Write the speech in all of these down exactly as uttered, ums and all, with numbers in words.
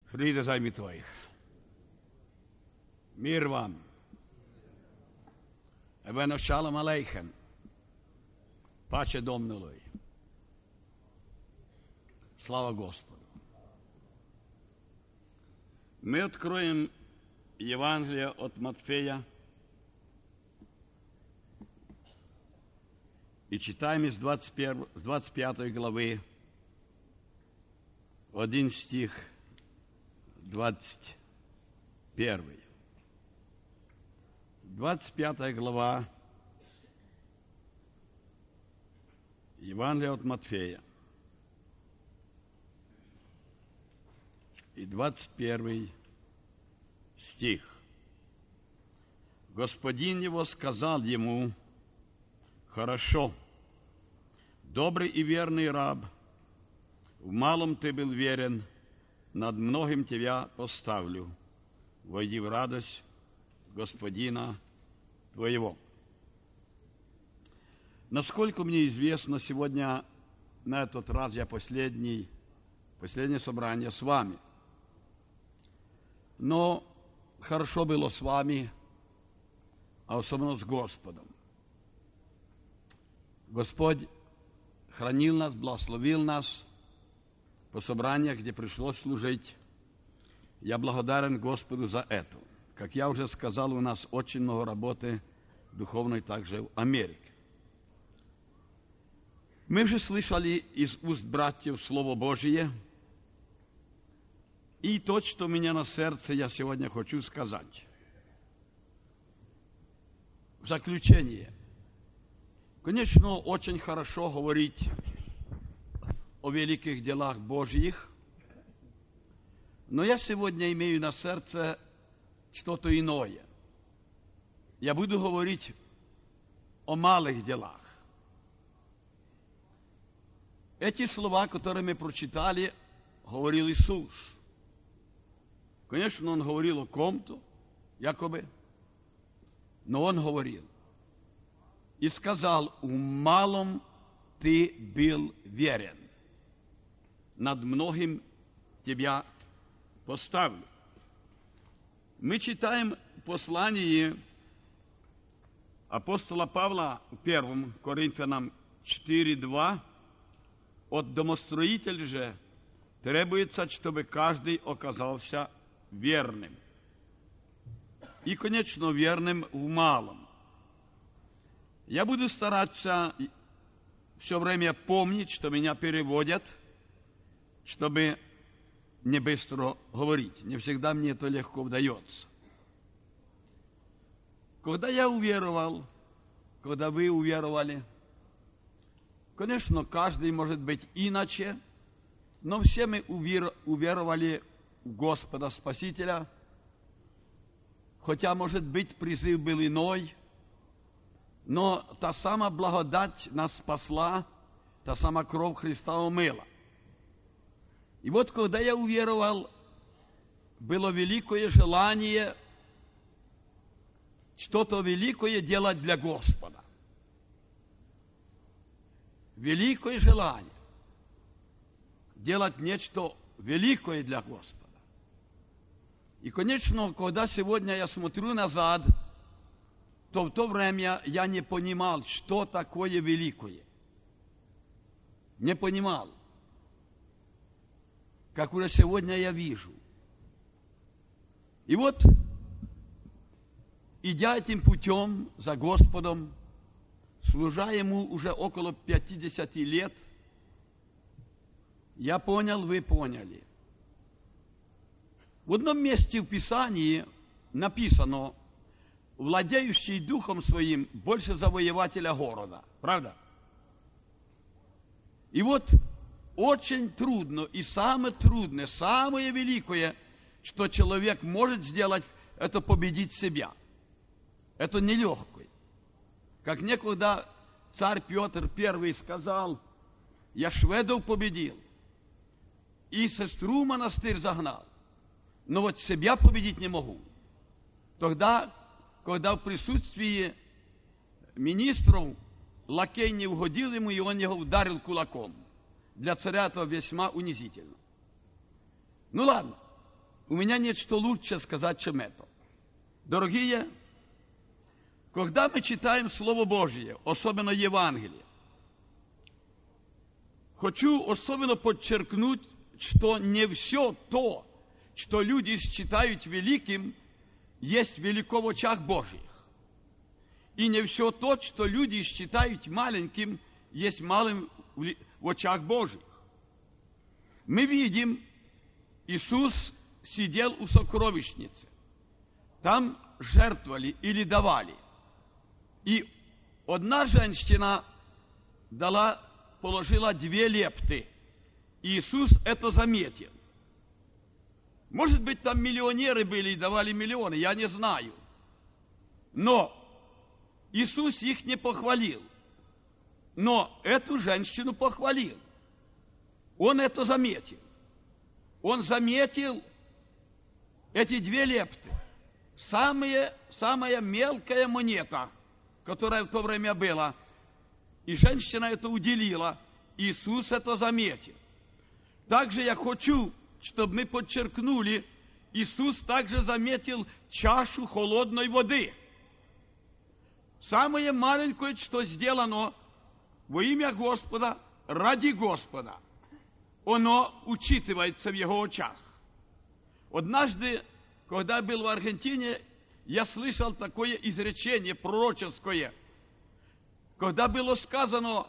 Friede sei mit euch. Mir вам. Eveno shalom aleichem. Pace Domnului. Слава Господу. Мы откроем Евангелие от Матфея и читаем из двадцать первой, с двадцать пятой главы один стих двадцать первый. двадцать пятая глава Евангелия от Матфея и двадцать первый стих. Господин его сказал ему: «Хорошо, добрый и верный раб, в малом ты был верен, над многим тебя поставлю. Войди в радость Господина твоего». Насколько мне известно, сегодня на этот раз я последний, последнее собрание с вами. Но хорошо было с вами, а особенно с Господом. Господь хранил нас, благословил нас по собраниях, где пришлось служить. Я благодарен Господу за это. Как я уже сказал, у нас очень много работы духовной также в Америке. Мы же слышали из уст братьев Слово Божие, и то, что у меня на сердце, я сегодня хочу сказать. В заключение. Конечно, очень хорошо говорить о великих делах Божьих, но я сегодня имею на сердце что-то иное. Я буду говорить о малых делах. Эти слова, которые мы прочитали, говорил Иисус. Конечно, Он говорил о ком-то, якобы, но Он говорил и сказал: «В малом ты был верен, над многим тебя поставлю». Мы читаем послание апостола Павла в первом Коринфянам четыре два. От домостроителя же требуется, чтобы каждый оказался верным. И, конечно, верным в малом. Я буду стараться все время помнить, что меня переводят, чтобы не быстро говорить. Не всегда мне это легко удается. Когда я уверовал, когда вы уверовали, конечно, каждый может быть иначе, но все мы уверовали в Господа Спасителя, хотя, может быть, призыв был иной, но та сама благодать нас спасла, та сама кровь Христа умыла. И вот, когда я уверовал, было великое желание что-то великое делать для Господа. Великое желание делать нечто великое для Господа. И, конечно, когда сегодня я смотрю назад, то в то время я не понимал, что такое великое. Не понимал. Как уже сегодня я вижу. И вот, идя этим путем за Господом, служа Ему уже около пятидесяти лет, я понял, вы поняли. В одном месте в Писании написано: владеющий духом своим больше завоевателя города. Правда? И вот очень трудно, и самое трудное, самое великое, что человек может сделать, это победить себя. Это нелегко. Как некогда царь Петр Первый сказал: я шведов победил и сестру в монастырь загнал, но вот себя победить не могу. Тогда, когда в присутствии министров лакей не угодил ему, и он его ударил кулаком. Для царя это весьма унизительно. Ну ладно, у меня нет что лучше сказать, чем это. Дорогие, когда мы читаем Слово Божье, особенно Евангелие, хочу особенно подчеркнуть, что не все то, что люди считают великим, есть велико в очах Божьих. И не все то, что люди считают маленьким, есть малым в очах Божьих. Мы видим, Иисус сидел у сокровищницы. Там жертвовали или давали. И одна женщина дала, положила две лепты. И Иисус это заметил. Может быть, там миллионеры были и давали миллионы, я не знаю. Но Иисус их не похвалил. Но эту женщину похвалил. Он это заметил. Он заметил эти две лепты. Самые, самая мелкая монета, которая в то время была. И женщина это уделила. Иисус это заметил. Также я хочу, чтобы мы подчеркнули, Иисус также заметил чашу холодной воды. Самое маленькое, что сделано во имя Господа, ради Господа, оно учитывается в Его очах. Однажды, когда был в Аргентине, я слышал такое изречение пророческое, когда было сказано,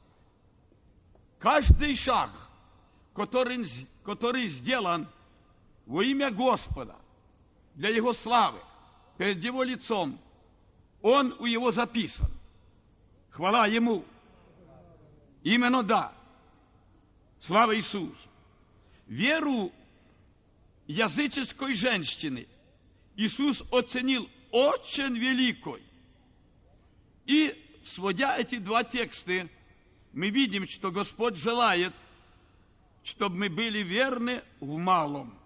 каждый шаг, который, который сделан во имя Господа, для Его славы, перед Его лицом, он у Его записан. Хвала Ему. Именно да. Слава Иисусу. Веру языческой женщины Иисус оценил очень великой. И, сводя эти два текста, мы видим, что Господь желает, чтобы мы были верны в малом.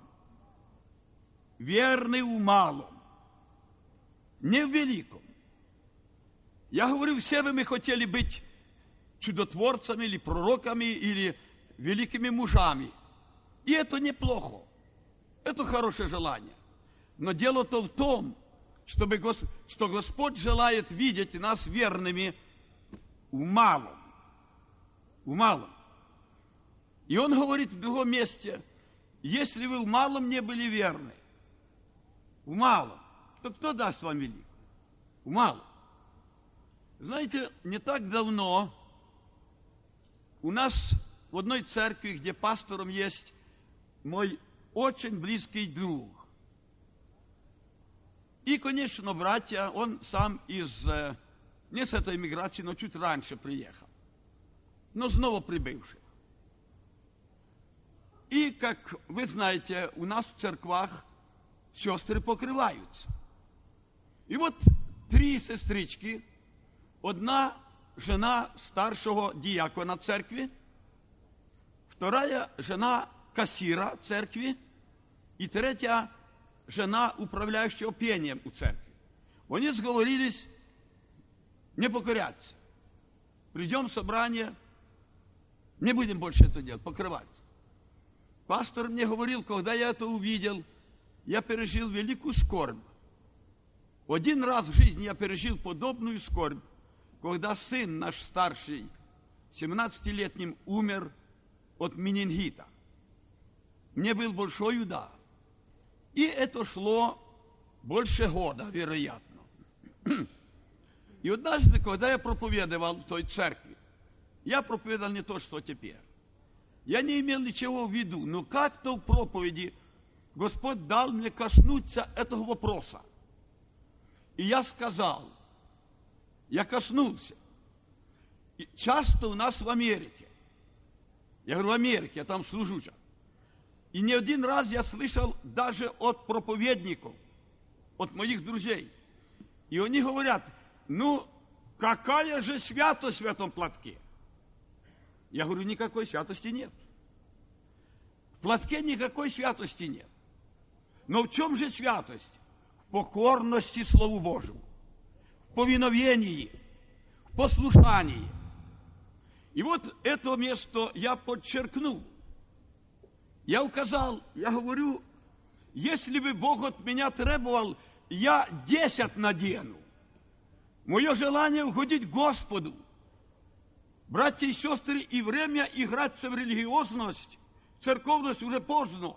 Верны в малом. Не в великом. Я говорю, все вы мы хотели быть чудотворцами, или пророками, или великими мужами. И это неплохо. Это хорошее желание. Но дело-то в том, чтобы, что Господь желает видеть нас верными в малом. В малом. И Он говорит в другом месте, если вы в малом не были верны, в малом, то кто даст вам великое? В малом. Знаете, не так давно у нас в одной церкви, где пастором есть мой очень близкий друг. И, конечно, братья, он сам из, не с этой миграции, но чуть раньше приехал. Но снова прибывший. И, как вы знаете, у нас в церквах сестры покрываются. И вот три сестрички, одна жена старшего диакона церкви, вторая жена кассира церкви и третья жена управляющего пением у церкви. Они сговорились не покоряться. Придем в собрание, не будем больше это делать, покрываться. Пастор мне говорил, когда я это увидел, я пережил великую скорбь. Один раз в жизни я пережил подобную скорбь, когда сын наш старший, семнадцатилетним, умер от менингита. Мне был большой удар. И это шло больше года, вероятно. И однажды, когда я проповедовал в той церкви, я проповедовал не то, что теперь. Я не имел ничего в виду, но как-то в проповеди Господь дал мне коснуться этого вопроса. И я сказал, я коснулся. И часто у нас в Америке, я говорю, в Америке, я там служу. И не один раз я слышал даже от проповедников, от моих друзей. И они говорят, ну, какая же святость в этом платке? Я говорю, никакой святости нет. В платке никакой святости нет. Но в чем же святость? В покорности Слову Божьему, в повиновении, в послушании. И вот это место я подчеркнул. Я указал, я говорю, если бы Бог от меня требовал, я десять надену. Мое желание угодить Господу. Братья и сестры, и время играться в религиозность, в церковность уже поздно.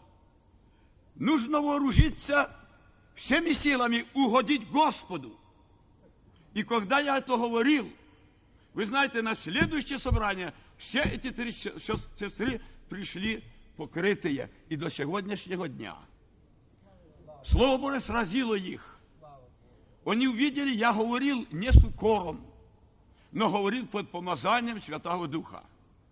Нужно вооружиться всеми силами угодить Господу. И когда я это говорил, вы знаете, на следующее собрание все эти три сестры пришли покрытые и до сегодняшнего дня. Слово Божие сразило их. Они увидели, я говорил не с укором, но говорил под помазанием Святого Духа.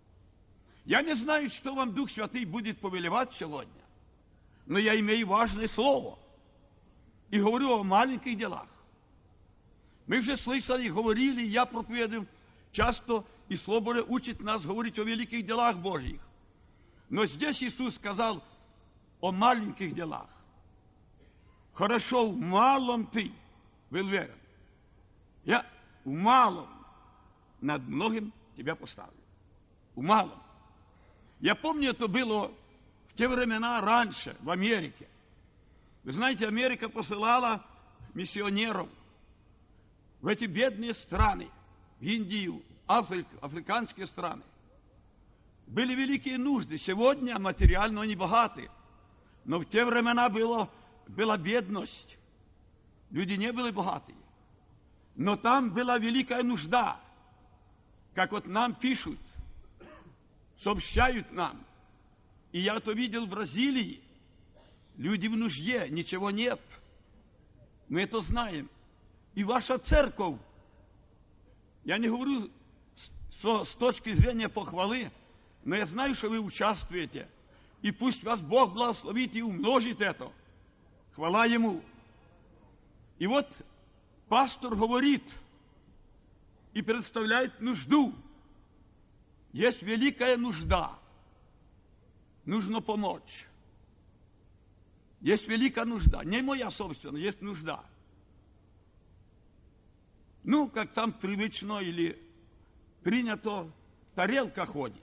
Я не знаю, что вам Дух Святый будет повелевать сегодня, но я имею важное слово и говорю о маленьких делах. Мы уже слышали, говорили, я проповедую часто, и Слово Божие учит нас говорить о великих делах Божьих. Но здесь Иисус сказал о маленьких делах. Хорошо, в малом ты был верен. Я в малом над многим тебя поставлю. В малом. Я помню, это было в те времена раньше, в Америке. Вы знаете, Америка посылала миссионеров в эти бедные страны, в Индию, Африк, африканские страны. Были великие нужды. Сегодня материально они богаты. Но в те времена было, была бедность. Люди не были богатые. Но там была великая нужда. Как вот нам пишут, сообщают нам. И я это видел в Бразилии. Люди в нужде, ничего нет. Мы это знаем. И ваша церковь, я не говорю с, с точки зрения похвалы, но я знаю, что вы участвуете. И пусть вас Бог благословит и умножит это. Хвала Ему. И вот пастор говорит и представляет нужду. Есть великая нужда. Нужно помочь. Есть великая нужда. Не моя собственная, есть нужда. Ну, как там привычно или принято, тарелка ходит.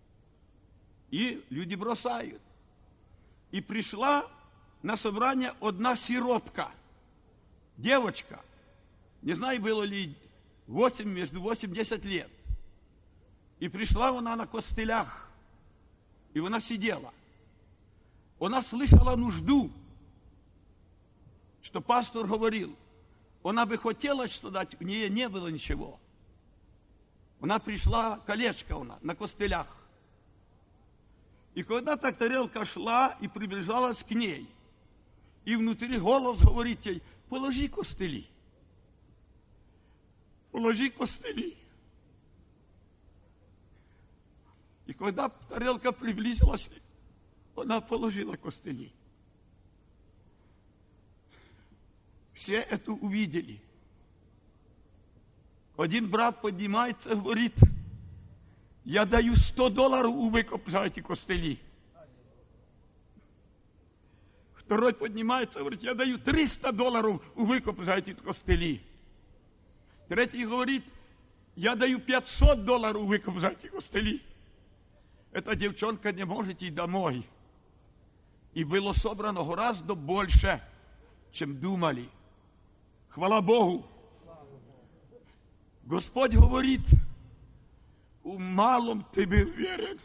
И люди бросают. И пришла на собрание одна сиротка, девочка, не знаю, было ли восемь, между восемь-десять лет. И пришла она на костылях, и она сидела. Она слышала нужду, что пастор говорил. Она бы хотела что дать, у нее не было ничего. Она пришла, колечко она, на костылях. И когда так тарелка шла и приближалась к ней, и внутри голос говорит ей: положи костыли. Положи костыли. И когда тарелка приблизилась, она положила костыли. Все это увидели. Один брат поднимается и говорит: я даю сто долларов у выкуп за эти костыли. Второй поднимается и говорит: я даю триста долларов у выкуп за эти костыли. Третий говорит: я даю пятьсот долларов у выкуп за эти костыли. Эта девчонка не может идти домой. И было собрано гораздо больше, чем думали. Хвала Богу. Господь говорит: в малом ты был верен.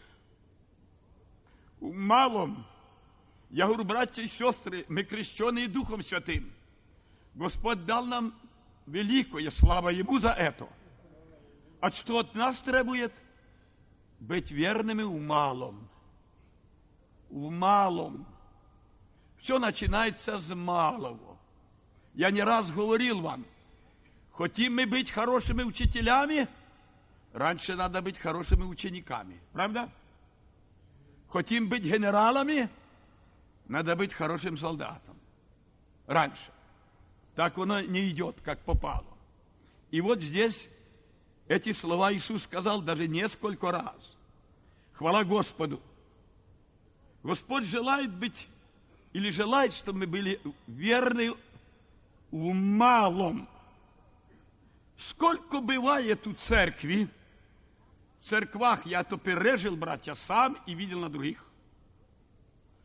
В малом. Я говорю, братья и сестры, мы крещенные Духом Святым. Господь дал нам великое, слава Ему за это. А что от нас требует? Быть верными в малом. В малом. Все начинается с малого. Я не раз говорил вам, хотим мы быть хорошими учителями, раньше надо быть хорошими учениками. Правда? Хотим быть генералами, надо быть хорошим солдатом. Раньше. Так оно не идет, как попало. И вот здесь эти слова Иисус сказал даже несколько раз. Хвала Господу. Господь желает быть, или желает, чтобы мы были верны в малом. Сколько бывает у церкви, в церквах, я то пережил, братья, сам и видел на других.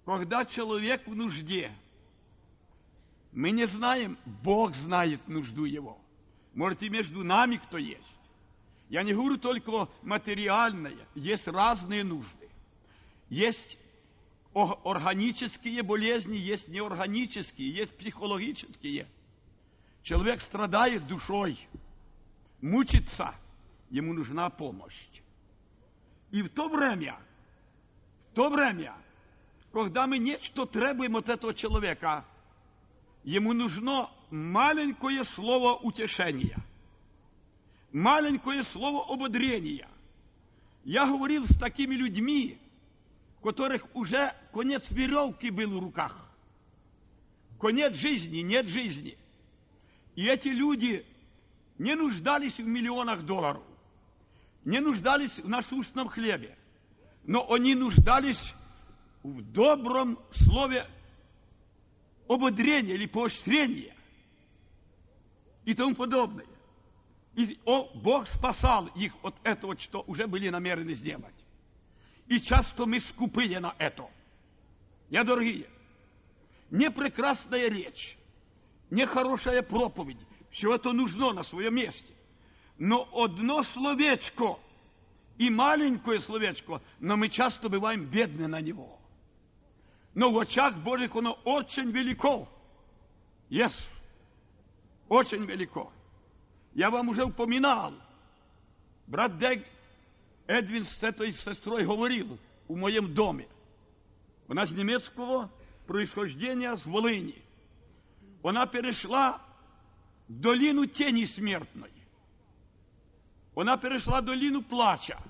когда человек в нужде, мы не знаем, Бог знает нужду его. Может, и между нами кто есть. Я не говорю только материальное, есть разные нужды. Есть органические болезни, есть неорганические, есть психологические. Человек страдает душой, мучится, ему нужна помощь. И в то время, в то время, когда мы нечто требуем от этого человека, ему нужно маленькое слово утешения, маленькое слово ободрения. Я говорил с такими людьми, у которых уже конец веревки был в руках. Конец жизни, нет жизни. И эти люди не нуждались в миллионах долларов, не нуждались в насущном хлебе, но они нуждались в добром слове ободрения или поощрения и тому подобное. И о, Бог спасал их от этого, что уже были намерены сделать. И часто мы скупые на это. Я, дорогие, не прекрасная речь, не хорошая проповедь, все это нужно на своем месте. Но одно словечко и маленькое словечко, но мы часто бываем бедны на него. Но в очах Божьих оно очень велико. Yes. Очень велико. Я вам уже упоминал. Брат Дег Эдвин с этой сестрой говорил в моем доме. Она с немецкого происхождения, с Волыни. Она перешла в долину тени смертной. Она перешла в долину плача.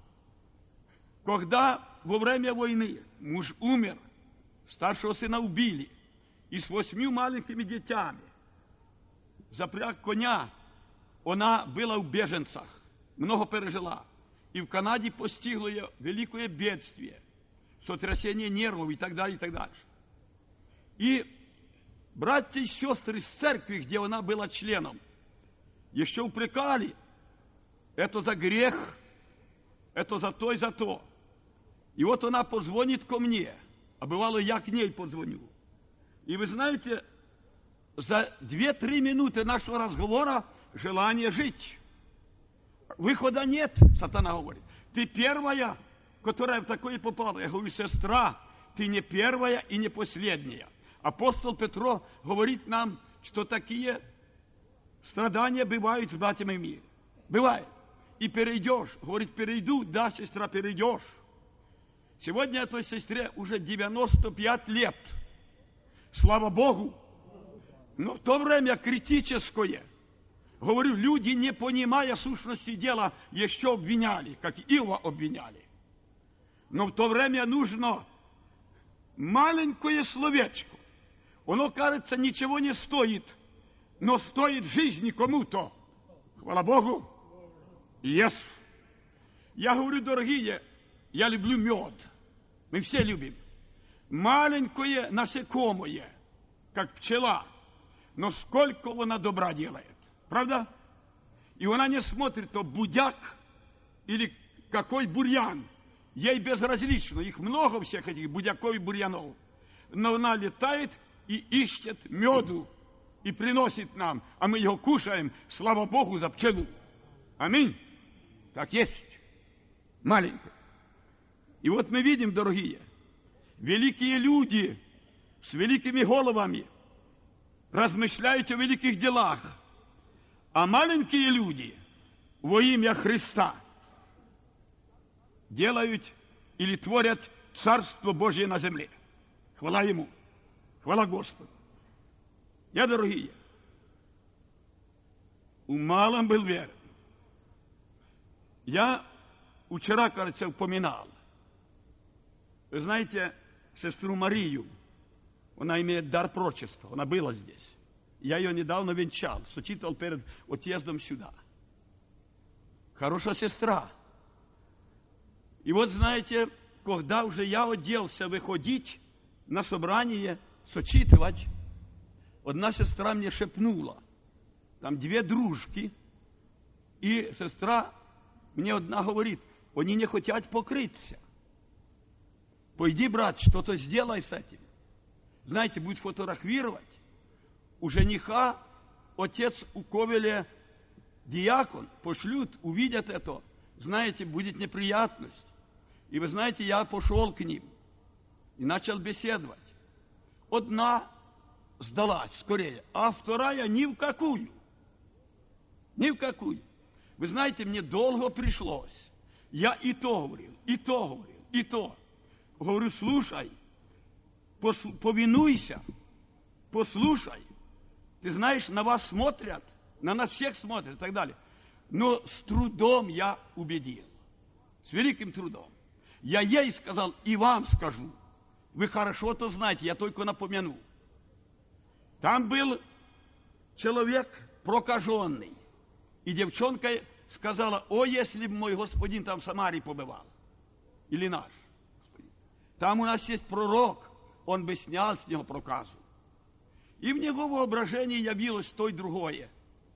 Когда во время войны муж умер, старшего сына убили, и с восьмью маленькими детьми запряг коня, она была в беженцах, много пережила. И в Канаде постигло ее великое бедствие, сотрясение нервов и так далее, и так дальше. И братья и сестры из церкви, где она была членом, еще упрекали, это за грех, это за то и за то. И вот она позвонит ко мне, а бывало я к ней позвоню. И вы знаете, за две-три минуты нашего разговора желание жить. Выхода нет, сатана говорит. Ты первая, которая в такое попала. Я говорю, сестра, ты не первая и не последняя. Апостол Петро говорит нам, что такие страдания бывают в братьям и мире. Бывает. И перейдешь. Говорит, перейду, да, сестра, перейдешь. Сегодня этой сестре уже девяносто пять лет. Слава Богу. Но в то время критическое. Говорю, люди, не понимая сущности дела, еще обвиняли, как Иова обвиняли. Но в то время нужно маленькое словечко. Оно, кажется, ничего не стоит, но стоит жизни кому-то. Хвала Богу. Yes. Я говорю, дорогие, я люблю мед. Мы все любим. Маленькое насекомое, как пчела, но сколько она добра делает. Правда? И она не смотрит, то будяк или какой бурьян. Ей безразлично. Их много всех этих будяков и бурьянов. Но она летает и ищет меду и приносит нам. А мы его кушаем. Слава Богу за пчелу. Аминь. Так есть. Маленькое. И вот мы видим, дорогие, великие люди с великими головами размышляют о великих делах. А маленькие люди во имя Христа делают или творят Царство Божие на земле. Хвала Ему. Хвала Господу. Я, дорогие, у малом был верен. Я вчера, кажется, упоминал. Вы знаете, сестру Марию, она имеет дар пророчества, она была здесь. Я ее недавно венчал, сочитал перед отъездом сюда. Хорошая сестра. И вот, знаете, когда уже я оделся выходить на собрание, сочитывать, одна сестра мне шепнула, там две дружки, и сестра мне одна говорит, они не хотят покрыться. Пойди, брат, что-то сделай с этим. Знаете, будет фотографировать. У жениха отец у ковеля диакон, пошлют, увидят это. Знаете, будет неприятность. И вы знаете, я пошел к ним и начал беседовать. Одна сдалась скорее, а вторая ни в какую. Ни в какую. Вы знаете, мне долго пришлось. Я и то говорил, и то говорил, и то. Говорю, слушай, пос- повинуйся, послушай. Ты знаешь, на вас смотрят, на нас всех смотрят и так далее. Но с трудом я убедил. С великим трудом. Я ей сказал, и вам скажу. Вы хорошо это знаете, я только напомяну. Там был человек прокаженный. И девчонка сказала, о, если бы мой господин там в Самарии побывал. Или наш господин. Там у нас есть пророк, он бы снял с него проказу. И в него воображении явилось то и другое.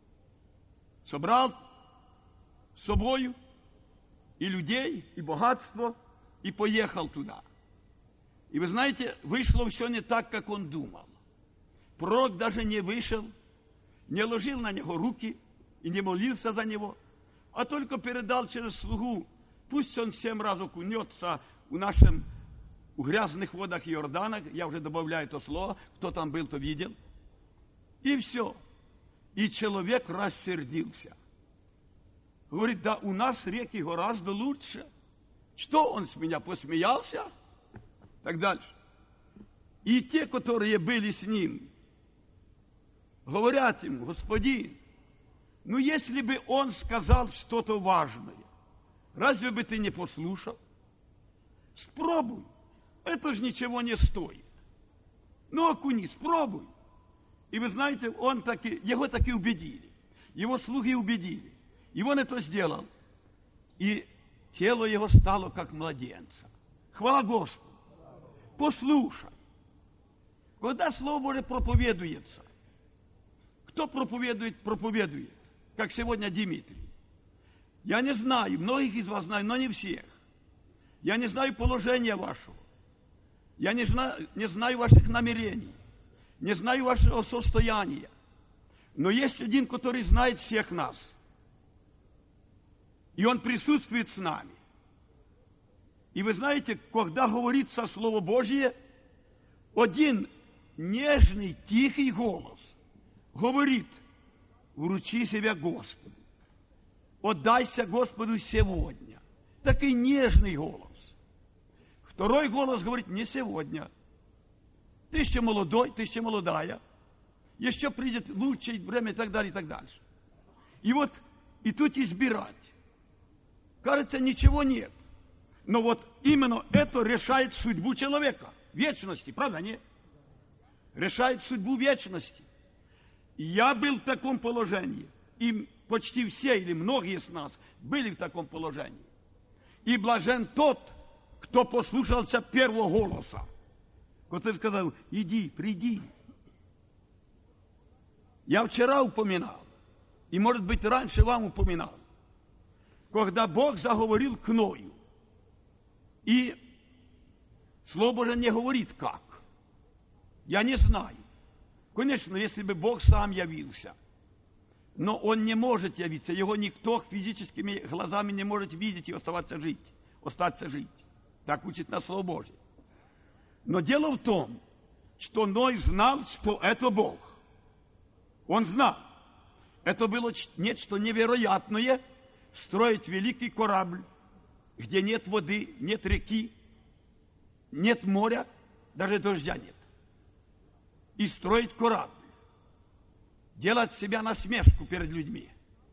Собрал с собою и людей, и богатство, и поехал туда. И вы знаете, вышло все не так, как он думал. Пророк даже не вышел, не ложил на него руки и не молился за него, а только передал через слугу, пусть он семь раз окунется в нашем в грязных водах Иордана, я уже добавляю это слово, кто там был, то видел. И все. И человек рассердился. Говорит, да у нас реки гораздо лучше. Что он с меня посмеялся? Так дальше. И те, которые были с ним, говорят ему, господин, ну если бы он сказал что-то важное, разве бы ты не послушал? Спробуй. Это же ничего не стоит. Ну, окунись, спробуй. И вы знаете, он таки, его таки убедили. Его слуги убедили. И он это сделал. И тело его стало как младенца. Хвала Господу. Послушай. Когда Слово Божие проповедуется, кто проповедует, проповедует, как сегодня Дмитрий. Я не знаю, многих из вас знаю, но не всех. Я не знаю положения вашего. Я не знаю, не знаю ваших намерений. Не знаю вашего состояния. Но есть один, который знает всех нас. И он присутствует с нами. И вы знаете, когда говорится Слово Божье, один нежный, тихий голос говорит, вручи себя Господу. Отдайся Господу сегодня. Такой нежный голос. Второй голос говорит, не сегодня. Ты еще молодой, ты еще молодая. Еще придет лучшее время и так далее, и так дальше. И вот, и тут избирать. Кажется, ничего нет. Но вот именно это решает судьбу человека. Вечности, правда, нет? Решает судьбу вечности. Я был в таком положении. И почти все или многие из нас были в таком положении. И блажен тот, кто послушался первого голоса. Который сказал, иди, приди. Я вчера упоминал, и, может быть, раньше вам упоминал, когда Бог заговорил к Ною. И Слово Божие не говорит как. Я не знаю. Конечно, если бы Бог сам явился, но Он не может явиться, Его никто физическими глазами не может видеть и оставаться жить, остаться жить. Так учит нас Слово Божие. Но дело в том, что Ной знал, что это Бог. Он знал. Это было нечто невероятное, строить великий корабль, где нет воды, нет реки, нет моря, даже дождя нет. И строить корабль. Делать себя насмешку перед людьми.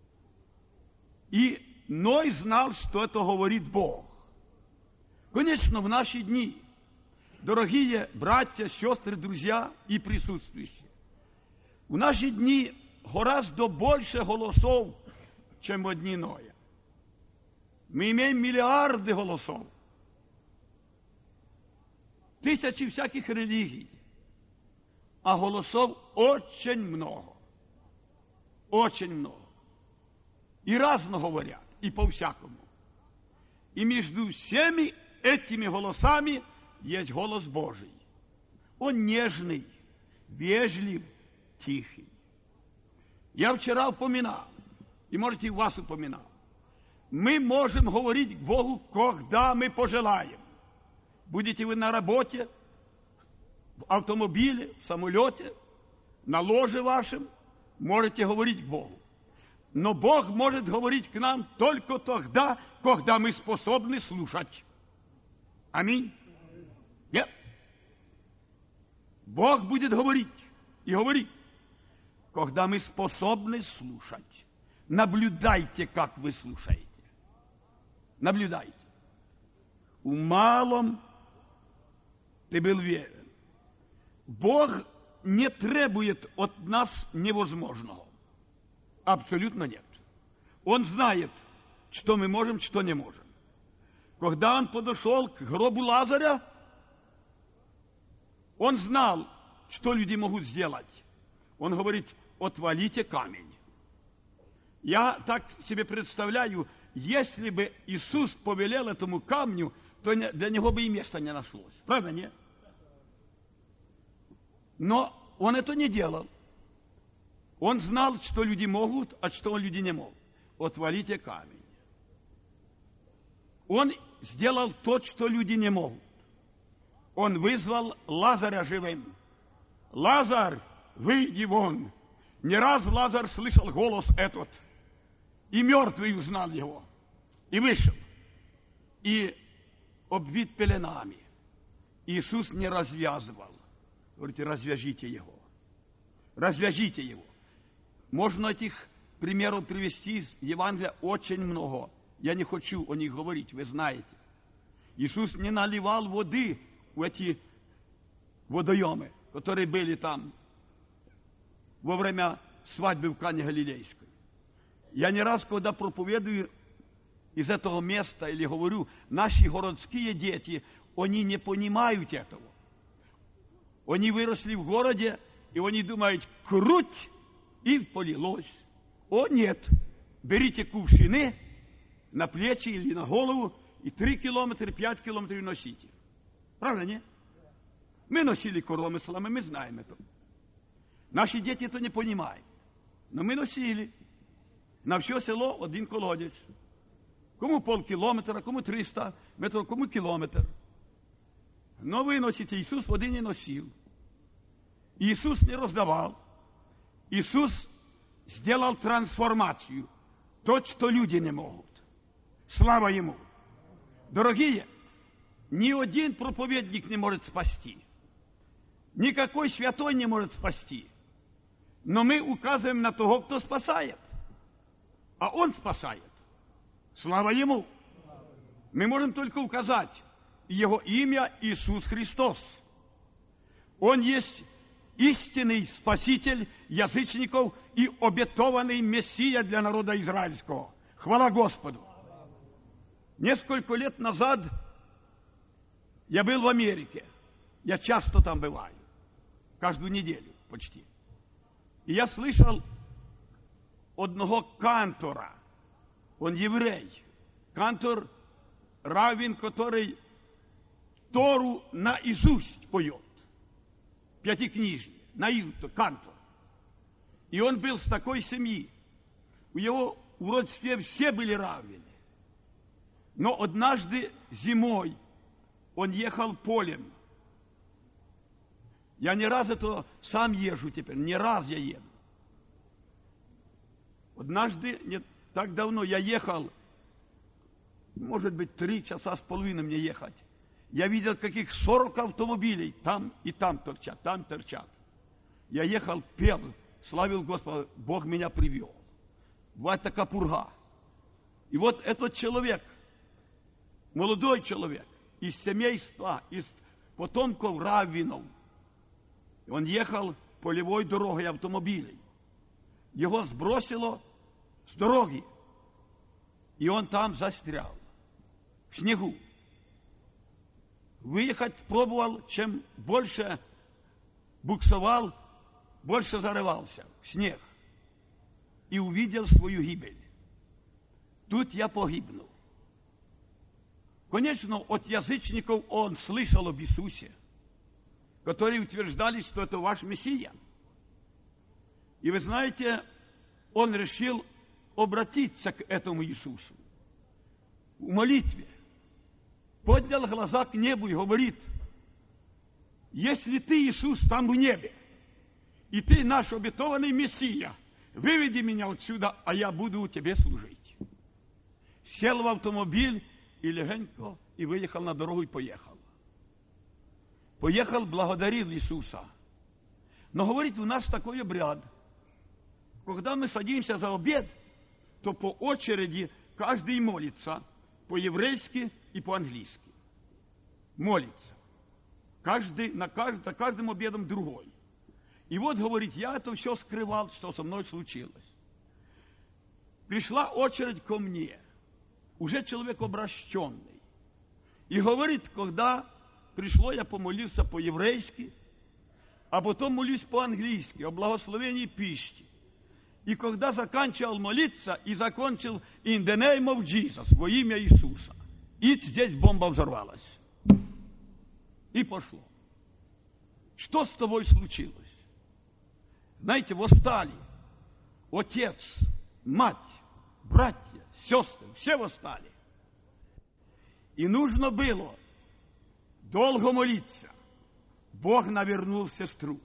И Ной знал, что это говорит Бог. Конечно, в наши дни, дорогие братья, сестры, друзья и присутствующие, в наши дни гораздо больше голосов, чем в дни Ноя. Мы имеем миллиарды голосов, тысячи всяких религий, а голосов очень много, очень много. И разно говорят, и по-всякому. И между всеми этими голосами есть голос Божий. Он нежный, вежлив, тихий. Я вчера упоминал, и, можете, и вас упоминал. Мы можем говорить к Богу, когда мы пожелаем. Будете вы на работе, в автомобиле, в самолете, на ложе вашем, можете говорить к Богу. Но Бог может говорить к нам только тогда, когда мы способны слушать. Аминь. Нет. Бог будет говорить и говорить, когда мы способны слушать. Наблюдайте, как вы слушаете. Наблюдайте. В малом ты был верен. Бог не требует от нас невозможного. Абсолютно нет. Он знает, что мы можем, что не можем. Когда он подошел к гробу Лазаря, он знал, что люди могут сделать. Он говорит: отвалите камень. Я так себе представляю, если бы Иисус повелел этому камню, то для него бы и места не нашлось. Правда, нет? Но он это не делал. Он знал, что люди могут, а что люди не могут. Отвалите камень. Он сделал то, что люди не могут. Он вызвал Лазаря живым. Лазарь, выйди вон. Не раз Лазарь слышал голос этот. И мертвый узнал его. И вышел. И обвит пеленами. Иисус не развязывал. Говорите: развяжите его. Развяжите его. Можно этих примеров привести из Евангелия очень много. Я не хочу о них говорить, вы знаете. Иисус не наливал воды в эти водоемы, которые были там во время свадьбы в Кане Галилейской. Я не раз, когда проповедую из этого места или говорю, наши городские дети, они не понимают этого. Они выросли в городе, и они думают: круть, и полилось. О, нет, берите кувшины на плечи или на голову, и три километра, пять километров носите. Правда, нет? Мы носили коромыслами, мы знаем это. Наши дети это не понимают. Но мы носили. На все село один колодец. Кому полкилометра, кому триста метров, кому километр. Но вы носите. Иисус воды не носил. Иисус не раздавал. Иисус сделал трансформацию. То, что люди не могут. Слава Ему. Дорогие, ни один проповедник не может спасти. Никакой святой не может спасти. Но мы указываем на того, кто спасает. А Он спасает. Слава Ему. Мы можем только указать Его имя Иисус Христос. Он есть истинный Спаситель язычников и обетованный Мессия для народа израильского. Хвала Господу. Несколько лет назад я был в Америке. Я часто там бываю. Каждую неделю почти. И я слышал одного кантора. Он еврей. Кантор раввин, который Тору наизусть поет. Пятикнижие. Наизусть. Кантор. И он был с такой семьи. У его в родстве все были раввины. Но однажды зимой он ехал полем. Я не раз это сам езжу теперь, не раз я еду. Однажды, не так давно, я ехал, может быть, три часа с половиной мне ехать. Я видел, каких сорок автомобилей там и там торчат, там торчат. Я ехал, пел, славил Господа, Бог меня привел. Бывает такая пурга. И вот этот человек, молодой человек, из семейства, из потомков раввинов, он ехал полевой дорогой автомобилей. Его сбросило с дороги, и он там застрял, в снегу. Выехать пробовал, чем больше буксовал, больше зарывался в снег. И увидел свою гибель. Тут я погибнул. Конечно, от язычников он слышал об Иисусе, которые утверждали, что это ваш Мессия. И вы знаете, он решил обратиться к этому Иисусу в молитве. Поднял глаза к небу и говорит: если ты, Иисус, там в небе, и ты наш обетованный Мессия, выведи меня отсюда, а я буду у тебя служить. Сел в автомобиль и легенько, и выехал на дорогу и поехал. Поехал, благодарил Иисуса. Но, говорит, у нас такой обряд. Когда мы садимся за обед, то по очереди каждый молится по-еврейски и по-английски. Молится. Каждый, на каждый, за каждым обедом другой. И вот, говорит, я это все скрывал, что со мной случилось. Пришла очередь ко мне, уже человек обращенный. И говорит, когда пришло, я помолился по-еврейски, а потом молюсь по-английски, о благословении пищи. И когда заканчивал молиться, и закончил in the name of Jesus, во имя Иисуса, и здесь бомба взорвалась. И пошло. Что с тобой случилось? Знаете, восстали отец, мать, братья, сестры, все восстали. И нужно было долго молиться. Бог навернул сестру.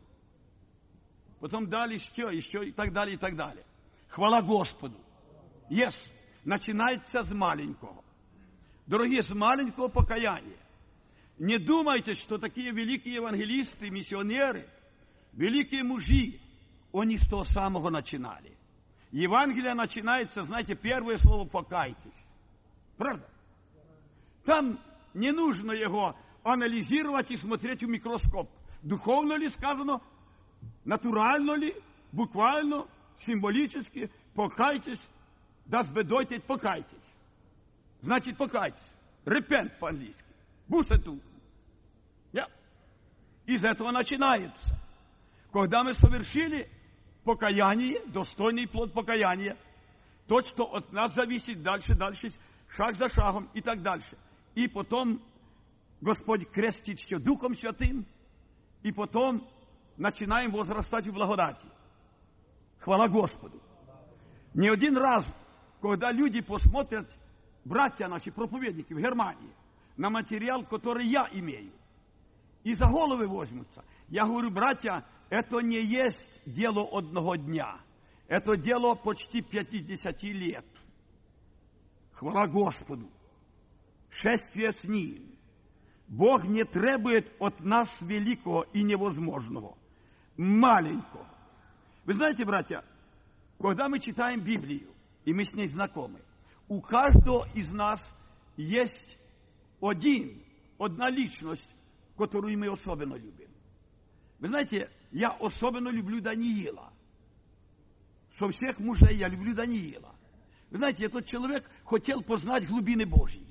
Потом дали еще, еще и так далее, и так далее. Хвала Господу. Yes. Начинается с маленького. Дорогие, с маленького покаяния. Не думайте, что такие великие евангелисты, миссионеры, великие мужи, они с того самого начинали. Евангелие начинается, знаете, первое слово «покайтесь». Правда? Там не нужно его анализировать и смотреть в микроскоп. Духовно ли сказано, натурально ли, буквально, символически, покайтесь, das bedeutet покайтесь. Значит, покайтесь. Repent по-английски. Бусету. Yeah. Из этого начинается. Когда мы совершили покаяние, достойный плод покаяния, то, что от нас зависит дальше, дальше, шаг за шагом и так дальше. И потом Господь крестит все Духом Святым, и потом начинаем возрастать в благодати. Хвала Господу. Не один раз, когда люди посмотрят, братья наши проповедники в Германии, на материал, который я имею, и за головы возьмутся. Я говорю, братья, это не есть дело одного дня. Это дело почти пятьдесят лет. Хвала Господу. Шествие с Ним. Бог не требует от нас великого и невозможного. Маленького. Вы знаете, братья, когда мы читаем Библию, и мы с ней знакомы, у каждого из нас есть один, одна личность, которую мы особенно любим. Вы знаете, я особенно люблю Даниила. Со всех мужей я люблю Даниила. Вы знаете, этот человек хотел познать глубины Божьи.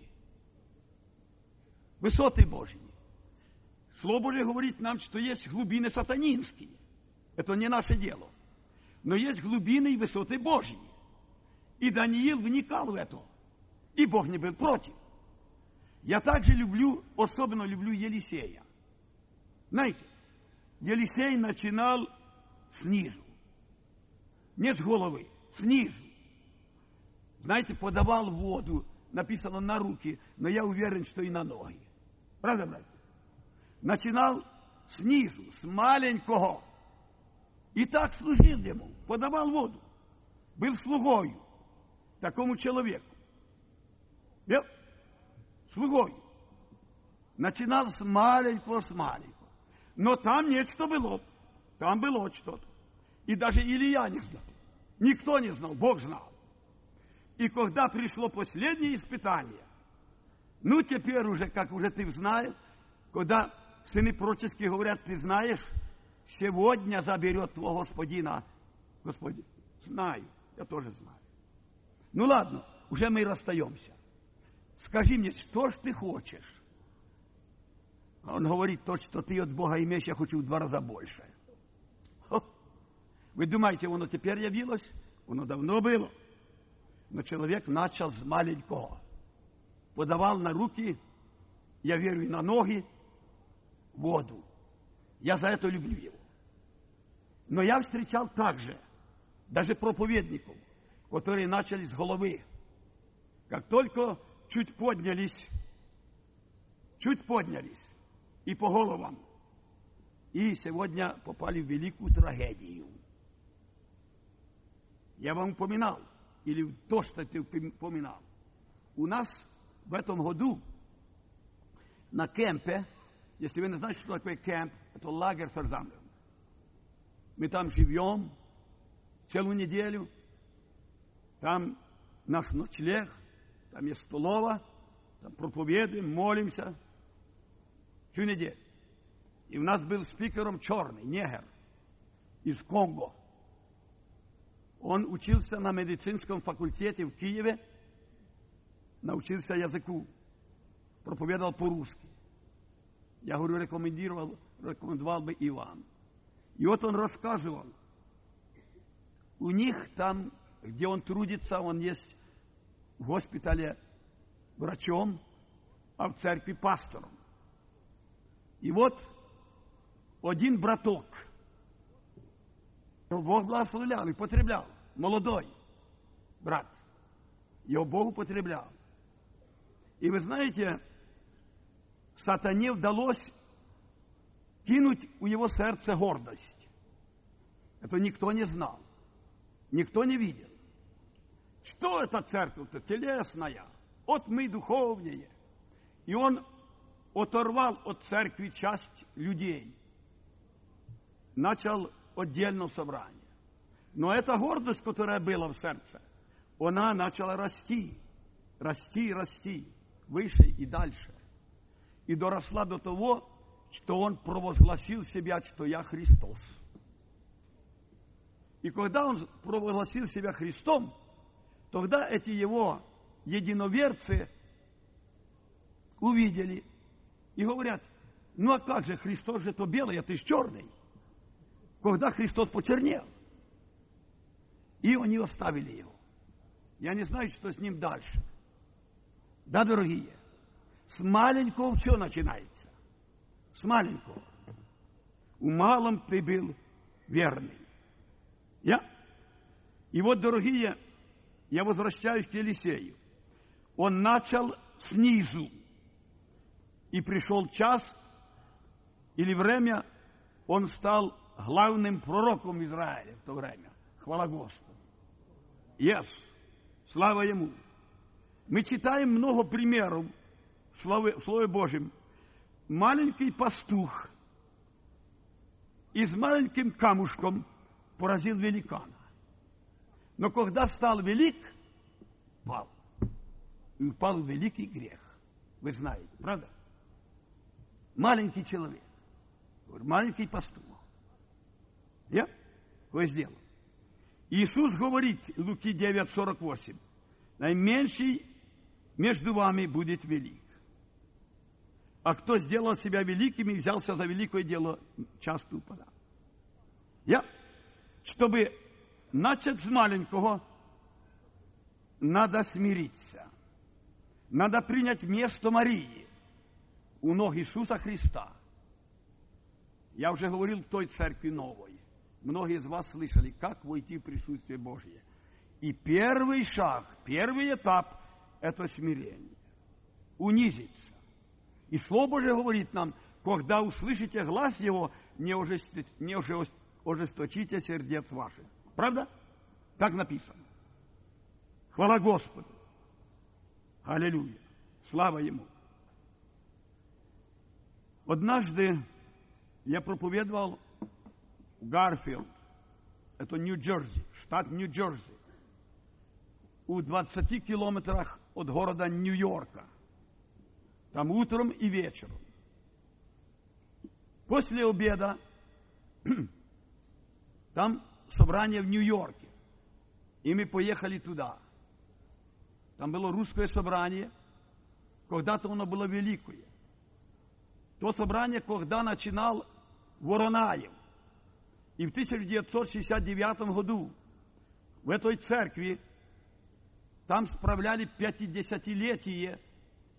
Высоты Божьи. Слово Божье говорит нам, что есть глубины сатанинские. Это не наше дело. Но есть глубины и высоты Божьи. И Даниил вникал в это. И Бог не был против. Я также люблю, особенно люблю Елисея. Знаете, Елисей начинал снизу. Не с головы, снизу. Знаете, подавал воду, написано на руки, но я уверен, что и на ноги. Правда, братья? Начинал снизу, с маленького. И так служил ему, подавал воду. Был слугою такому человеку. Был слугой. Начинал с маленького, с маленького. Но там нечто было. Там было что-то. И даже Илия не знал. Никто не знал, Бог знал. И когда пришло последнее испытание, ну теперь уже, как уже ты знаешь, когда сыны пророческие говорят, ты знаешь, сегодня заберет твоего господина. Господи, знаю, я тоже знаю. Ну ладно, уже мы расстаемся. Скажи мне, что ж ты хочешь? Он говорит, то, что ты от Бога имеешь, я хочу в два раза больше. Хо. Вы думаете, оно теперь явилось? Оно давно было. Но человек начал с маленького. подавал на руки, я верю, и на ноги воду. Я за это люблю его. Но я встречал также, даже проповедников, которые начали с головы. Как только чуть поднялись, чуть поднялись, и по головам, и сегодня попали в великую трагедию. Я вам упоминал, или то, что ты упоминал. У нас в этом году на кемпе, если вы не знаете, что такое кемп, это лагерь ферзамлен. Мы там живем целую неделю, там наш ночлег, там есть столова, там проповедуем, молимся всю неделю. И у нас был спикером черный, негр, из Конго. Он учился на медицинском факультете в Киеве, научился языку, проповедовал по-русски. Я говорю, рекомендовал, рекомендовал бы и вам. И вот он рассказывал, у них там, где он трудится, он есть в госпитале врачом, а в церкви пастором. И вот один браток, его Бог благословлял и потреблял, молодой брат, его Бог употреблял. И вы знаете, сатане удалось кинуть у его сердца гордость. Это никто не знал, никто не видел. Что это церковь-то? Телесная. Вот мы духовнее. И он оторвал от церкви часть людей. Начал отдельное собрание. Но эта гордость, которая была в сердце, она начала расти, расти, расти, выше и дальше. И доросла до того, что он провозгласил себя, что я Христос. И когда он провозгласил себя Христом, тогда эти его единоверцы увидели и говорят, ну а как же, Христос же то белый, а ты ж черный. Когда Христос почернел. И они оставили его. Я не знаю, что с ним дальше. Да, дорогие, с маленького все начинается. С маленького. У малом ты был верный. Я? И вот, дорогие, я возвращаюсь к Елисею. Он начал снизу. И пришел час, или время, он стал главным пророком Израиля в то время. Хвала Господу. Yes. Слава Ему. Мы читаем много примеров в Слове, в Слове Божьем. Маленький пастух и с маленьким камушком поразил великана. Но когда стал велик, пал. И упал в великий грех. Вы знаете, правда? Маленький человек. Маленький пастух. Я? Кое сделал. Иисус говорит, Луки девять сорок восемь, наименьший между вами будет велик. А кто сделал себя великим и взялся за великое дело, часто упадал. Я? Чтобы начать с маленького, надо смириться. Надо принять место Марии у ног Иисуса Христа. Я уже говорил в той церкви новой. Многие из вас слышали, как войти в присутствие Божье. И первый шаг, первый этап – это смирение. Унизиться. И Слово Божие говорит нам, когда услышите глас Его, не ожесточите сердец ваших. Правда? Так написано. Хвала Господу. Аллилуйя. Слава Ему. Однажды я проповедовал в Гарфилд, это Нью-Джерси, штат Нью-Джерси, у двадцати километрах от города Нью-Йорка. Там утром и вечером. После обеда там собрание в Нью-Йорке. И мы поехали туда. Там было русское собрание. Когда-то оно было великое. То собрание, когда начинал Воронаев. И в тысяча девятьсот шестьдесят девятом году в этой церкви там справляли пятидесятилетие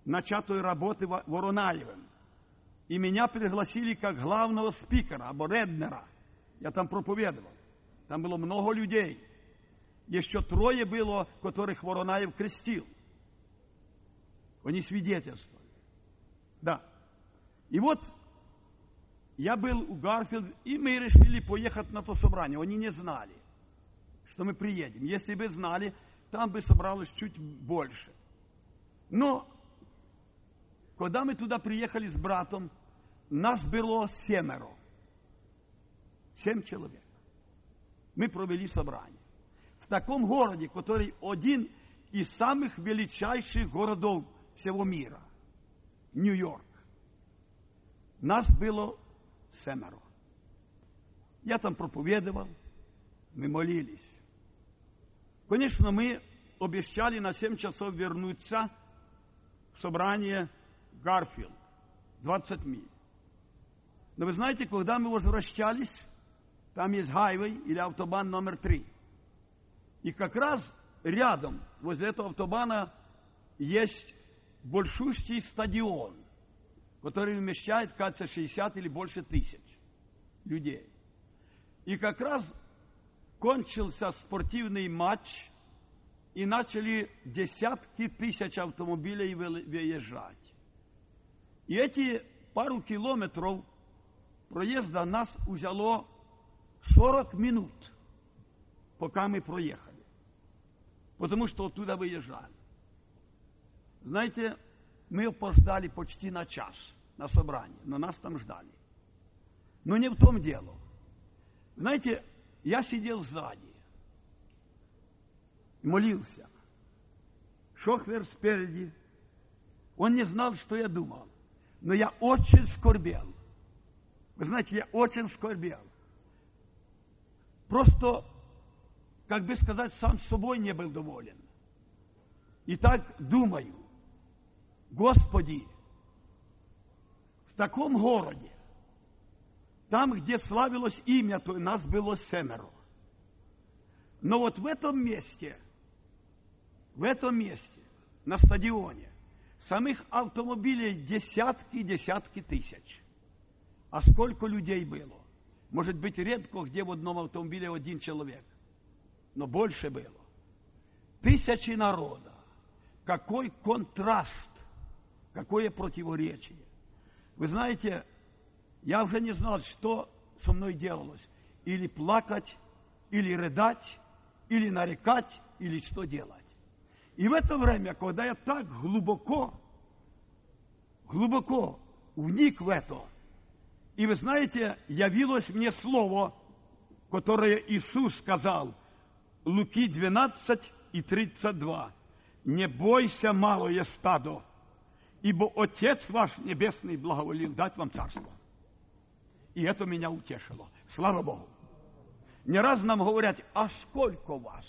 начатой работы Воронаевым. И меня пригласили как главного спикера, або реднера. Я там проповедовал. Там было много людей. Еще трое было, которых Воронаев крестил. Они свидетельствовали. Да. И вот я был у Гарфилда, и мы решили поехать на то собрание. Они не знали, что мы приедем. Если бы знали, там бы собралось чуть больше. Но, когда мы туда приехали с братом, нас было семеро. Семь человек. Мы провели собрание. В таком городе, который один из самых величайших городов всего мира. Нью-Йорк. Нас было семеро. Я там проповедовал, мы молились. Конечно, мы обещали на семь часов вернуться в собрание Гарфилд, двадцать миль. Но вы знаете, когда мы возвращались, там есть хайвей или автобан номер три. И как раз рядом, возле этого автобана, есть большущий стадион, который вмещает, кажется, шестьдесят или больше тысяч людей. И как раз кончился спортивный матч, и начали десятки тысяч автомобилей выезжать. И эти пару километров проезда нас взяло сорок минут, пока мы проехали. Потому что оттуда выезжали. Знаете, мы опоздали почти на час на собрание, но нас там ждали. Но не в том дело. Знаете, я сидел сзади, молился. Шофер спереди. Он не знал, что я думал. Но я очень скорбел. Вы знаете, я очень скорбел. Просто, как бы сказать, сам с собой не был доволен. И так думаю, Господи, в таком городе, там, где славилось имя, то нас было семеро. Но вот в этом месте, в этом месте, на стадионе, самих автомобилей десятки, десятки тысяч. А сколько людей было? Может быть, редко где в одном автомобиле один человек. Но больше было. Тысячи народа. Какой контраст, какое противоречие. Вы знаете, я уже не знал, что со мной делалось. Или плакать, или рыдать, или нарекать, или что делать. И в это время, когда я так глубоко, глубоко вник в это, и вы знаете, явилось мне слово, которое Иисус сказал, Луки двенадцать и тридцать два. «Не бойся, малое стадо, ибо Отец ваш Небесный благоволил дать вам царство». И это меня утешило. Слава Богу. Не раз нам говорят, а сколько вас?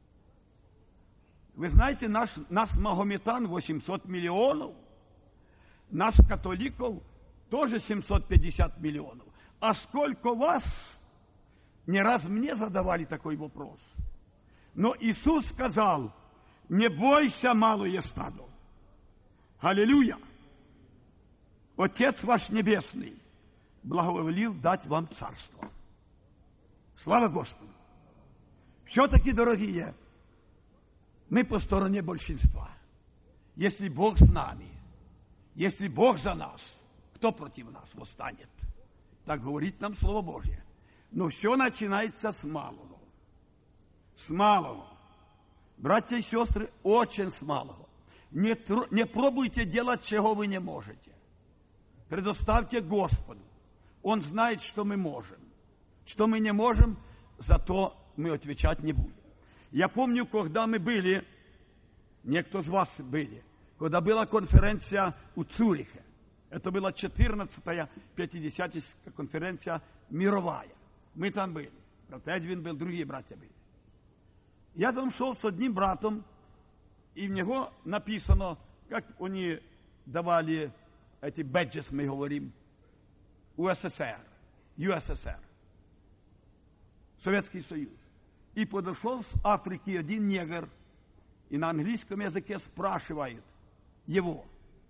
Вы знаете, наш, нас магометан восемьсот миллионов, нас католиков тоже семьсот пятьдесят миллионов. А сколько вас? Не раз мне задавали такой вопрос. Но Иисус сказал, не бойся, малое стадо. Аллилуйя. Отец ваш Небесный благоволил дать вам царство. Слава Господу. Все-таки, дорогие, мы по стороне большинства. Если Бог с нами, если Бог за нас, кто против нас восстанет? Так говорит нам Слово Божье. Но все начинается с малого. С малого. Братья и сестры, очень с малого. Не, тру, не пробуйте делать, чего вы не можете. Предоставьте Господу. Он знает, что мы можем. Что мы не можем, зато мы отвечать не будем. Я помню, когда мы были, некто из вас были, когда была конференция у Цюрихе. Это была четырнадцатая пятидесятая конференция мировая. Мы там были. Брат Эдвин был, другие братья были. Я там шел с одним братом, и в него написано, как они давали эти бэджес, мы говорим, УССР, ЮССР, Советский Союз. И подошел с Африки один негр, и на английском языке спрашивает его,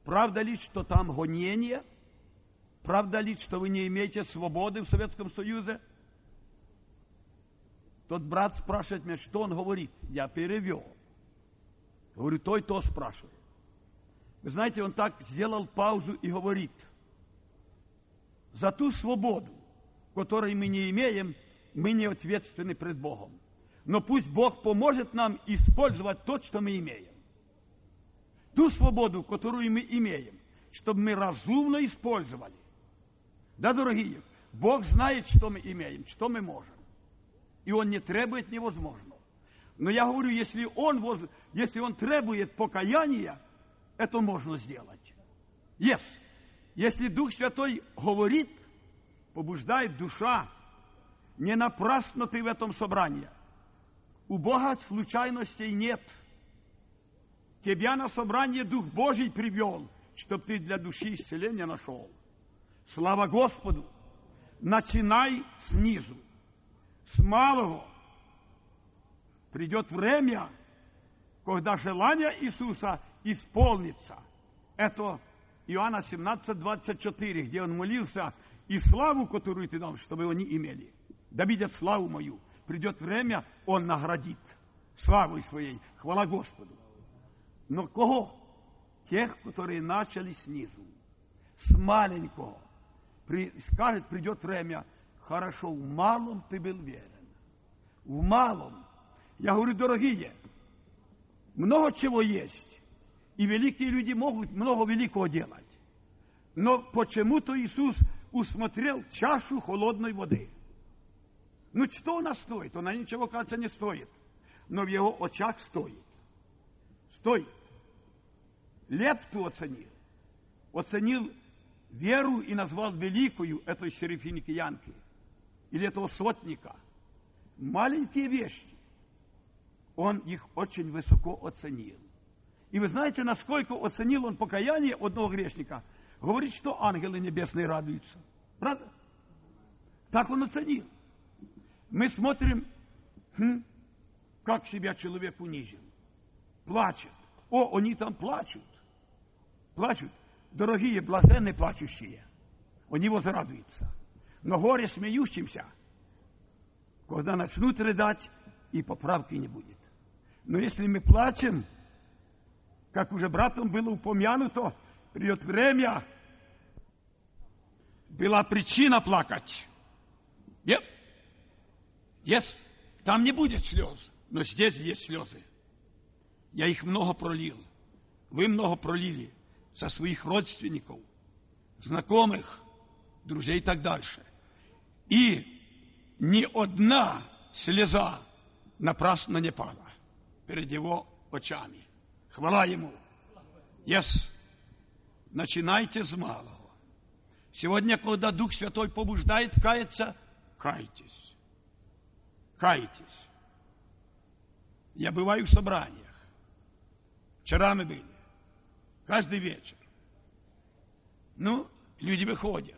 Правда ли, что там гонение? Правда ли, что вы не имеете свободы в Советском Союзе? Тот брат спрашивает меня, что он говорит. Я перевел. Говорю, то и то спрашивает. Вы знаете, он так сделал паузу и говорит, за ту свободу, которой мы не имеем, мы не ответственны пред Богом. Но пусть Бог поможет нам использовать то, что мы имеем. Ту свободу, которую мы имеем, чтобы мы разумно использовали. Да, дорогие, Бог знает, что мы имеем, что мы можем. И Он не требует невозможного. Но я говорю, если Он, воз... если он требует покаяния, это можно сделать. Yes. Если Дух Святой говорит, побуждает душа, не напрасно ты в этом собрании. У Бога случайностей нет. Тебя на собрание Дух Божий привел, чтобы ты для души исцеления нашел. Слава Господу! Начинай снизу, с малого. Придет время, когда желание Иисуса исполнится. Это Иоанна семнадцать, двадцать четыре, где Он молился, и славу, которую ты дал, чтобы они имели. Да видят славу мою. Придет время, Он наградит славой своей. Хвала Господу. Но кого? Тех, которые начали снизу. С маленького. При, скажет, придет время, хорошо, в малом ты был верен. В малом. Я говорю, дорогие, много чего есть. И великие люди могут много великого делать. Но почему-то Иисус усмотрел чашу холодной воды. Ну, что она стоит? Она ничего, кажется, не стоит. Но в его очах стоит. Стоит. Лепту оценил. Оценил веру и назвал великую этой серафиникиянки. Или этого сотника. Маленькие вещи. Он их очень высоко оценил. И вы знаете, насколько оценил он покаяние одного грешника? Говорит, что ангелы небесные радуются. Правда? Так он оценил. Мы смотрим, хм, как себя человек унизил. Плачет. О, они там плачут. Плачут. Дорогие, блаженные плачущие. Они возрадуются. Но горе смеющимся, когда начнут рыдать, и поправки не будет. Но если мы плачем, как уже братом было упомянуто, придет время, была причина плакать. Нет? Yes. Там не будет слез, но здесь есть слезы. Я их много пролил. Вы много пролили со своих родственников, знакомых, друзей и так дальше. И ни одна слеза напрасно не пала перед его очами. Хвала ему. Yes. Начинайте с малого. Сегодня, когда Дух Святой побуждает каяться, кайтесь. Кайтесь. Я бываю в собраниях. Вчера мы были. Каждый вечер. Ну, люди выходят.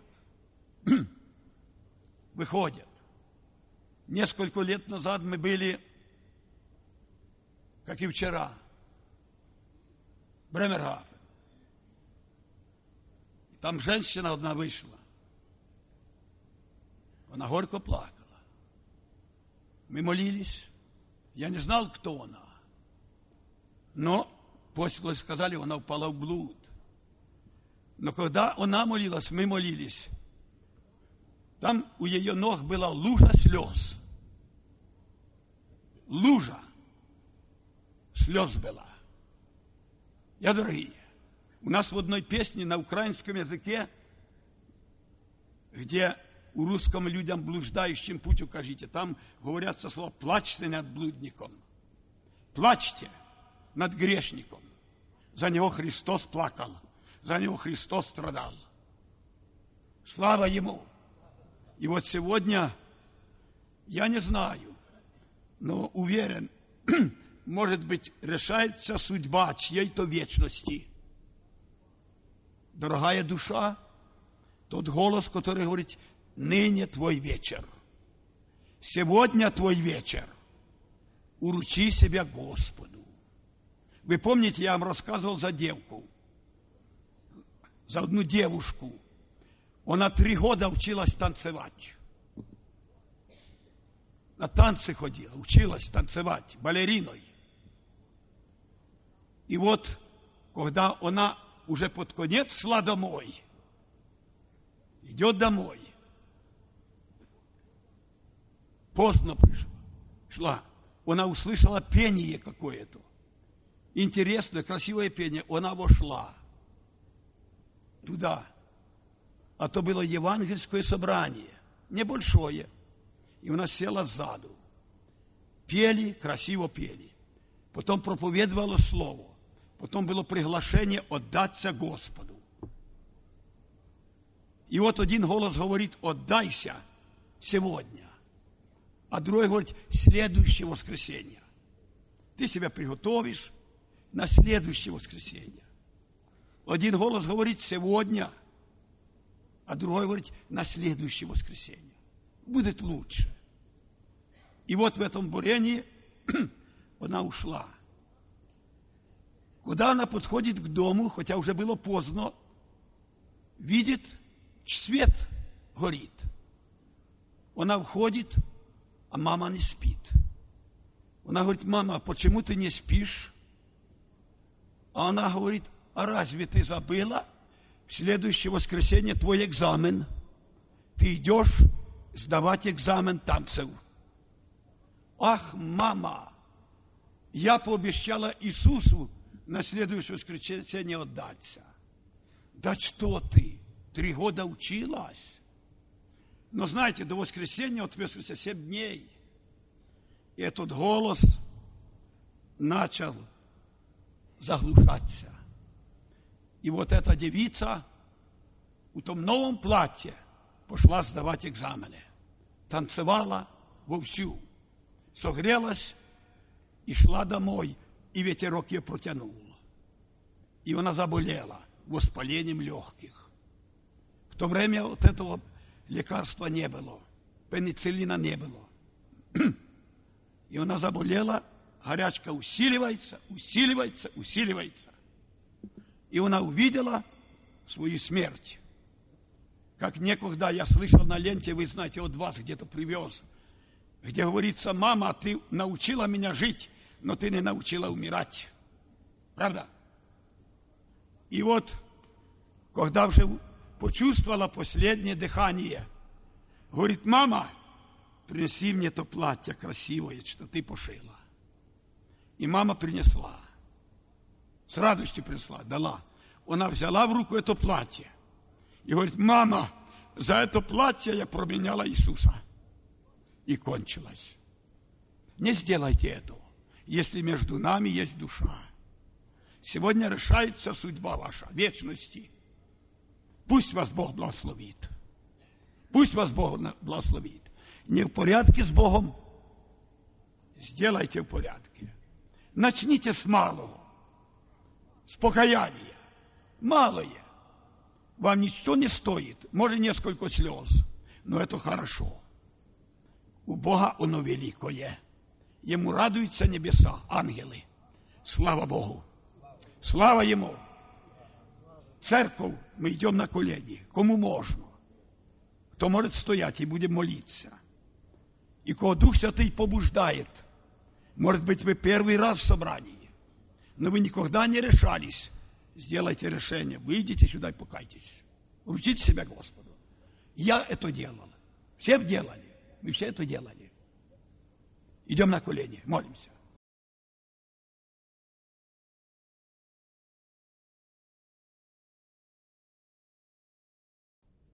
Выходят. Несколько лет назад мы были, как и вчера, в Бремерхафен. Там женщина одна вышла. Она горько плакала. Мы молились. Я не знал, кто она. Но после сказали, она упала в блуд. Но когда она молилась, мы молились. Там у ее ног была лужа слез. Лужа слез была. Я, дорогие, у нас в одной песне на украинском языке, где у русском людям, блуждающим, путь укажите, там говорятся слова «плачьте над блудником». Плачьте над грешником. За него Христос плакал. За него Христос страдал. Слава Ему! И вот сегодня, я не знаю, но уверен, может быть, решается судьба чьей-то вечности. Дорогая душа, тот голос, который говорит, ныне твой вечер, сегодня твой вечер, уручи себя Господу. Вы помните, я вам рассказывал за девку. за одну девушку. Она три года училась танцевать. На танцы ходила, училась танцевать балериной. И вот, когда она уже под конец шла домой, идет домой, поздно пришла, шла, она услышала пение какое-то. Интересное, красивое пение. Она вошла туда. А то было евангельское собрание, небольшое. И она села сзаду. Пели, красиво пели. Потом проповедовало слово. Потом было приглашение отдаться Господу. И вот один голос говорит: отдайся сегодня. А другой говорит: следующее воскресенье. Ты себя приготовишь на следующее воскресенье. Один голос говорит: сегодня. А другой говорит: на следующее воскресенье. Будет лучше. И вот в этом бурении она ушла. Куда она подходит к дому, хотя уже было поздно, видит, свет горит. Она входит, а мама не спит. Она говорит: мама, почему ты не спишь? А она говорит: а разве ты забыла? В следующее воскресенье твой экзамен. Ты идешь сдавать экзамен танцев. Ах, мама, я пообещала Иисусу на следующее воскресенье отдаться. Да что ты, три года училась. Но знаете, до воскресенья ответствуется семь дней. И этот голос начал заглушаться. И вот эта девица в том новом платье пошла сдавать экзамены. Танцевала вовсю. Согрелась и шла домой, и ветерок ее протянул. И она заболела воспалением легких. В то время вот этого лекарства не было, пенициллина не было. И она заболела, горячка усиливается, усиливается, усиливается. И она увидела свою смерть. Как некогда я слышал на ленте, вы знаете, от вас где-то привез, где говорится: мама, ты научила меня жить, но ты не научила умирать. Правда? И вот, когда уже почувствовала последнее дыхание, говорит: мама, принеси мне то платье красивое, что ты пошила. И мама принесла. С радостью принесла, дала. Она взяла в руку это платье и говорит: мама, за это платье я променяла Иисуса. И кончилось. Не сделайте этого, если между нами есть душа. Сегодня решается судьба ваша, вечности. Пусть вас Бог благословит. Пусть вас Бог благословит. Не в порядке с Богом, сделайте в порядке. Начните с малого, с покаяния. Малое. Вам ничто не стоит. Может, несколько слез, но это хорошо. У Бога оно великое. Ему радуются небеса, ангелы. Слава Богу. Слава Ему. Церковь, мы идем на колени. Кому можно. Кто может стоять и будем молиться. И кого Дух Святый побуждает. Может быть, вы первый раз в собрании, но вы никогда не решались. Сделайте решение. Выйдите сюда и покайтесь. Вручите себя Господу. Я это делал. Все делали. Мы все это делали. Идем на колени, молимся.